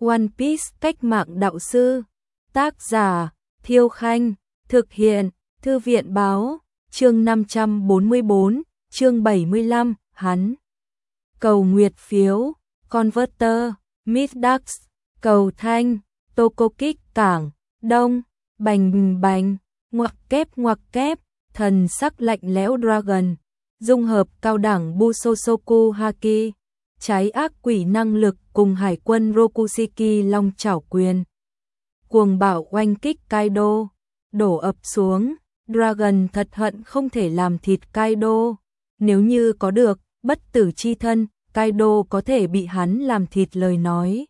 One Piece cách mạng đạo sư. Tác giả Thiêu Khanh. Thực hiện Thư viện báo. Chương 544, chương 75, hắn. Cầu nguyệt phiếu, Converter, Middax, cầu thanh, Tokokik cảng, đông, bành bành, ngoặc kép, thần sắc lạnh lẽo Dragon, dung hợp cao đẳng Busosoku Haki, trái ác quỷ năng lực cùng hải quân Rokushiki long chảo quyền. Cuồng bạo oanh kích Kaido, đổ ập xuống, Dragon thật hận không thể làm thịt Kaido, nếu như có được bất tử chi thân, Kaido có thể bị hắn làm thịt lời nói.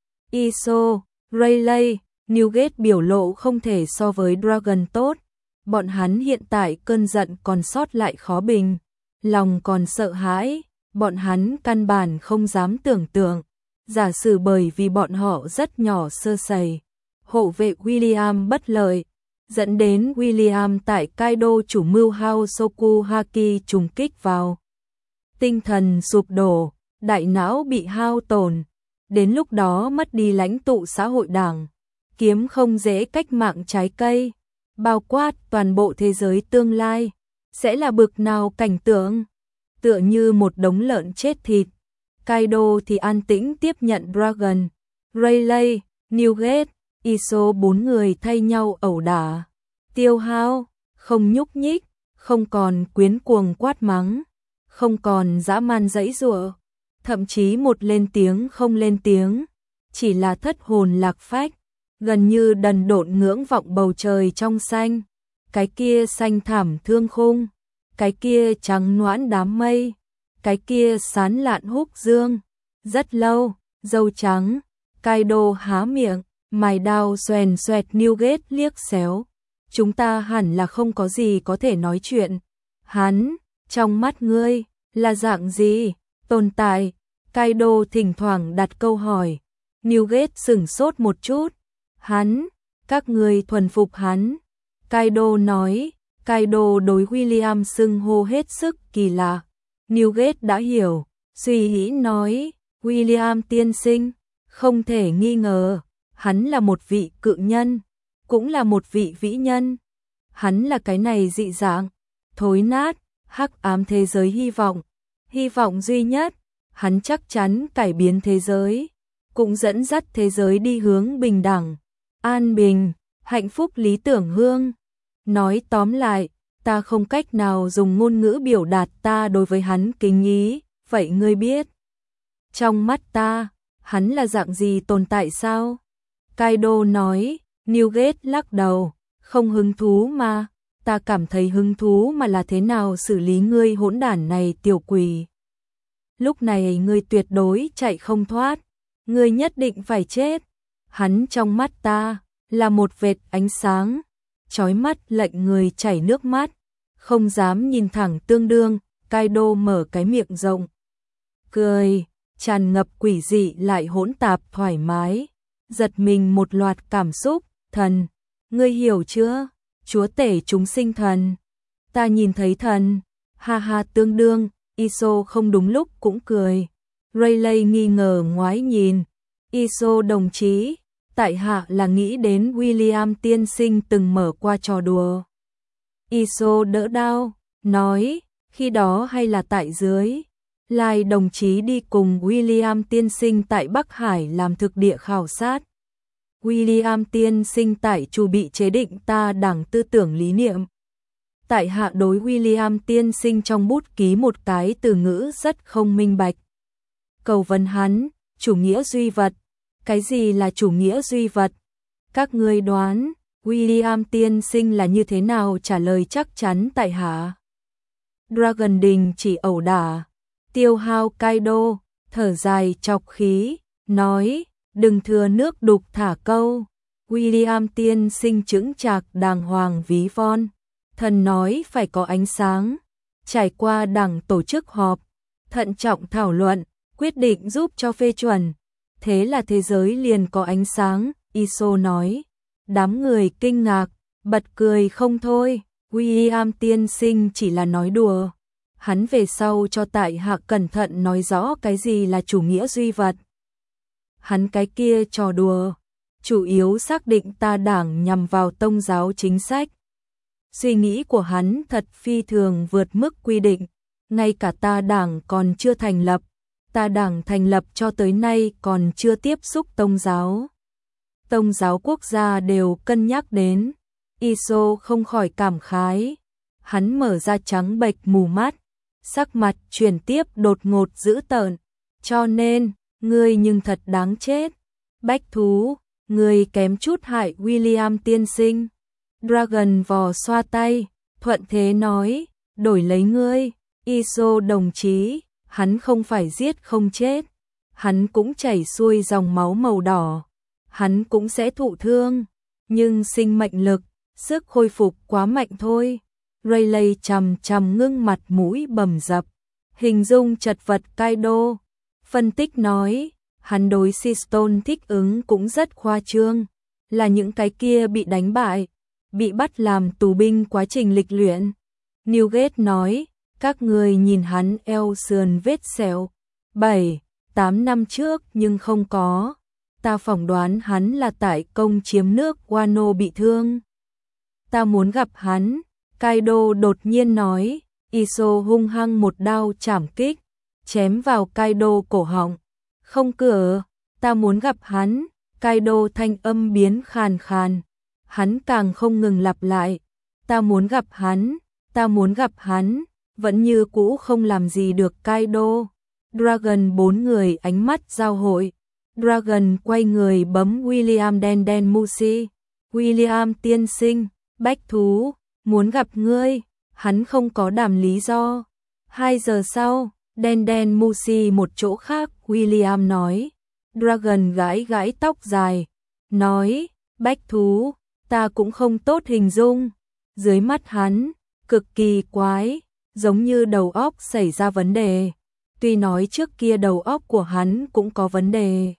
Iso, Rayleigh, Newgate biểu lộ không thể so với Dragon tốt, bọn hắn hiện tại cơn giận còn sót lại khó bình, lòng còn sợ hãi, bọn hắn căn bản không dám tưởng tượng, giả sử bởi vì bọn họ rất nhỏ sơ sẩy, hộ vệ William bất lợi, dẫn đến William tại Kaido chủ mưu Haosoku Haki trùng kích vào. Tinh thần sụp đổ, đại não bị hao tổn, đến lúc đó mất đi lãnh tụ xã hội đảng, kiếm không dễ cách mạng trái cây, bao quát toàn bộ thế giới tương lai, sẽ là bực nào cảnh tượng, tựa như một đống lợn chết thịt. Kaido thì an tĩnh tiếp nhận Dragon, Rayleigh, Newgate, Iso bốn người thay nhau ẩu đả, tiêu hao, không nhúc nhích, không còn quyến cuồng quát mắng, không còn dã man giãy giụa, thậm chí một lên tiếng không lên tiếng, chỉ là thất hồn lạc phách, gần như đần độn ngưỡng vọng bầu trời trong xanh, cái kia xanh thẳm thương khung, cái kia trắng noãn đám mây, cái kia sán lạn húc dương. Rất lâu, dâu trắng, Kaido há miệng, mày đao xoèn xoẹt Newgate liếc xéo. Chúng ta hẳn là không có gì có thể nói chuyện. Hắn, trong mắt ngươi, là dạng gì? Tồn tại. Kaido thỉnh thoảng đặt câu hỏi. Newgate sửng sốt một chút. Hắn, các ngươi thuần phục hắn. Kaido nói, Kaido đối William xưng hô hết sức kỳ lạ. Newgate đã hiểu, suy nghĩ nói, William tiên sinh, không thể nghi ngờ, hắn là một vị cự nhân, cũng là một vị vĩ nhân. Hắn là cái này dị dạng, thối nát, hắc ám thế giới hy vọng duy nhất, hắn chắc chắn cải biến thế giới, cũng dẫn dắt thế giới đi hướng bình đẳng, an bình, hạnh phúc lý tưởng hương. Nói tóm lại, ta không cách nào dùng ngôn ngữ biểu đạt ta đối với hắn kính ý, vậy ngươi biết. Trong mắt ta, hắn là dạng gì tồn tại sao? Kaido nói, Newgate lắc đầu, không hứng thú mà, ta cảm thấy hứng thú mà là thế nào xử lý ngươi hỗn đản này tiểu quỷ. Lúc này ngươi tuyệt đối chạy không thoát, ngươi nhất định phải chết. Hắn trong mắt ta, là một vệt ánh sáng, chói mắt lệnh người chảy nước mắt, không dám nhìn thẳng tương đương, Kaido mở cái miệng rộng. Cười, tràn ngập quỷ dị lại hỗn tạp thoải mái, giật mình một loạt cảm xúc, thần, ngươi hiểu chưa? Chúa tể chúng sinh thần. Ta nhìn thấy thần, ha ha tương đương, Iso không đúng lúc cũng cười. Rayleigh nghi ngờ ngoái nhìn, Iso đồng chí, tại hạ là nghĩ đến William tiên sinh từng mở qua trò đùa. Iso đỡ đau, nói, khi đó hay là tại dưới. Lai đồng chí đi cùng William tiên sinh tại Bắc Hải làm thực địa khảo sát. William tiên sinh tại chủ bị chế định ta đảng tư tưởng lý niệm. Tại hạ đối William tiên sinh trong bút ký một cái từ ngữ rất không minh bạch. Cầu vấn hắn, chủ nghĩa duy vật. Cái gì là chủ nghĩa duy vật? Các ngươi đoán, William tiên sinh là như thế nào trả lời chắc chắn tại hạ. Dragon đình chỉ ẩu đả, tiêu hao Kaido, thở dài chọc khí, nói, đừng thừa nước đục thả câu. William tiên sinh chững chạc đàng hoàng ví von, thần nói phải có ánh sáng. Trải qua đảng tổ chức họp, thận trọng thảo luận, quyết định giúp cho phê chuẩn. Thế là thế giới liền có ánh sáng, Iso nói. Đám người kinh ngạc, bật cười không thôi, William tiên sinh chỉ là nói đùa. Hắn về sau cho tại hạ cẩn thận nói rõ cái gì là chủ nghĩa duy vật. hắn cái kia trò đùa, chủ yếu xác định ta đảng nhằm vào tôn giáo chính sách. Suy nghĩ của hắn thật phi thường vượt mức quy định, ngay cả ta đảng còn chưa thành lập, ta đảng thành lập cho tới nay còn chưa tiếp xúc tôn giáo. Tôn giáo quốc gia đều cân nhắc đến, Iso không khỏi cảm khái, hắn mở ra trắng bệch mù mắt, sắc mặt chuyển tiếp đột ngột dữ tợn, cho nên, ngươi nhưng thật đáng chết. Bách thú, ngươi kém chút hại William tiên sinh. Dragon vò xoa tay, thuận thế nói, đổi lấy ngươi, Iso đồng chí, hắn không phải giết không chết, hắn cũng chảy xuôi dòng máu màu đỏ, hắn cũng sẽ thụ thương, nhưng sinh mệnh lực, sức khôi phục quá mạnh thôi. Rayleigh chằm chằm ngưng mặt mũi bầm dập, hình dung chật vật Kaido, phân tích nói, hắn đối Seastone thích ứng cũng rất khoa trương, là những cái kia bị đánh bại, bị bắt làm tù binh quá trình lịch luyện. Newgate nói, các người nhìn hắn eo sườn vết sẹo, 7-8 năm trước nhưng không có, ta phỏng đoán hắn là tại công chiếm nước Wano bị thương. Ta muốn gặp hắn, Kaido đột nhiên nói, Iso hung hăng một đao chảm kích, chém vào Kaido cổ họng. Không cửa, ta muốn gặp hắn, Kaido thanh âm biến khàn khàn. Hắn càng không ngừng lặp lại, ta muốn gặp hắn, ta muốn gặp hắn, vẫn như cũ không làm gì được Kaido. Dragon 4 người ánh mắt giao hội. Dragon quay người bấm William Den Musi. William tiên sinh, bách thú, muốn gặp ngươi, hắn không có đàm lý do. 2 giờ sau, Den Musi một chỗ khác, William nói. Dragon gãi gãi tóc dài, nói, bách thú, ta cũng không tốt hình dung. Dưới mắt hắn, cực kỳ quái, giống như đầu óc xảy ra vấn đề. Tuy nói trước kia đầu óc của hắn cũng có vấn đề.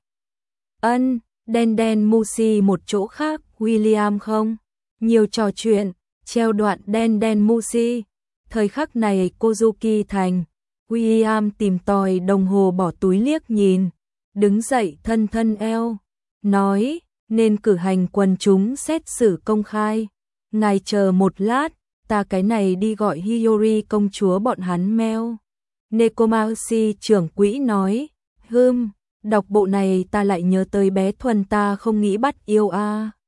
Den Musi một chỗ khác, William không? Nhiều trò chuyện, treo đoạn Den Musi. Thời khắc này Kozuki thành, William tìm tòi đồng hồ bỏ túi liếc nhìn, đứng dậy thân thân eo, nói, nên cử hành quần chúng xét xử công khai. Ngài chờ một lát, ta cái này đi gọi Hiyori công chúa bọn hắn meo. Nekomashi trưởng quỹ nói, đọc bộ này ta lại nhớ tới bé Thuần ta không nghĩ bắt yêu a.